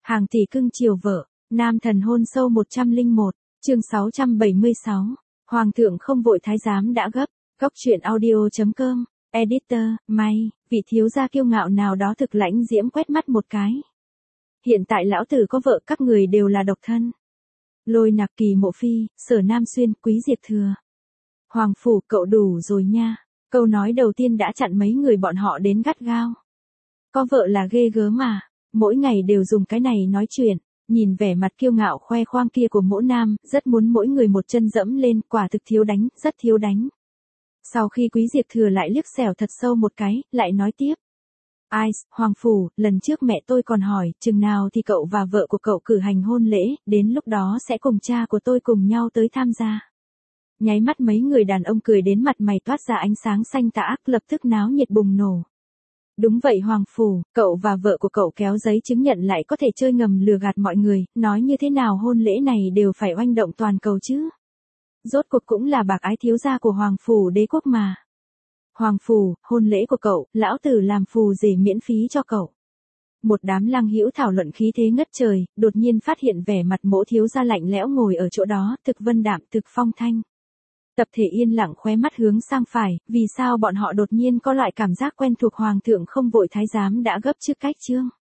Hàng tỷ cưng chiều vợ, nam thần hôn sâu 101, chương 676. Hoàng thượng không vội thái giám đã gấp. Góc truyện audio.com, editor, may, vị thiếu gia kiêu ngạo nào đó thực lãnh diễm quét mắt một cái. Hiện tại lão tử có vợ, các người đều là độc thân. Lôi Nặc, Kỳ Mộ Phi, Sở Nam Xuyên, Quý Diệp Thừa. Hoàng phủ, cậu đủ rồi nha. Câu nói đầu tiên đã chặn mấy người bọn họ đến gắt gao. Có vợ là ghê gớm mà, mỗi ngày đều dùng cái này nói chuyện. Nhìn vẻ mặt kiêu ngạo khoe khoang kia của mỗi nam, rất muốn mỗi người một chân dẫm lên, quả thực thiếu đánh, rất thiếu đánh. Sau khi Quý Diệp Thừa lại liếc xẻo thật sâu một cái, lại nói tiếp. Ai, Hoàng phủ, lần trước mẹ tôi còn hỏi, chừng nào thì cậu và vợ của cậu cử hành hôn lễ, đến lúc đó sẽ cùng cha của tôi cùng nhau tới tham gia. Nháy mắt mấy người đàn ông cười đến mặt mày toát ra ánh sáng xanh tà ác, lập tức náo nhiệt bùng nổ. Đúng vậy Hoàng phủ, cậu và vợ của cậu kéo giấy chứng nhận lại có thể chơi ngầm lừa gạt mọi người, nói như thế nào hôn lễ này đều phải oanh động toàn cầu chứ. Rốt cuộc cũng là bạc ái thiếu gia của Hoàng phủ đế quốc mà. Hoàng phủ, hôn lễ của cậu, lão tử làm phù rể miễn phí cho cậu. Một đám lang hữu thảo luận khí thế ngất trời, đột nhiên phát hiện vẻ mặt Mỗ thiếu gia lạnh lẽo ngồi ở chỗ đó, thực vân đạm, thực phong thanh. Tập thể yên lặng khóe mắt hướng sang phải, vì sao bọn họ đột nhiên có loại cảm giác quen thuộc. Hoàng thượng không vội thái giám đã gấp trước cách chương.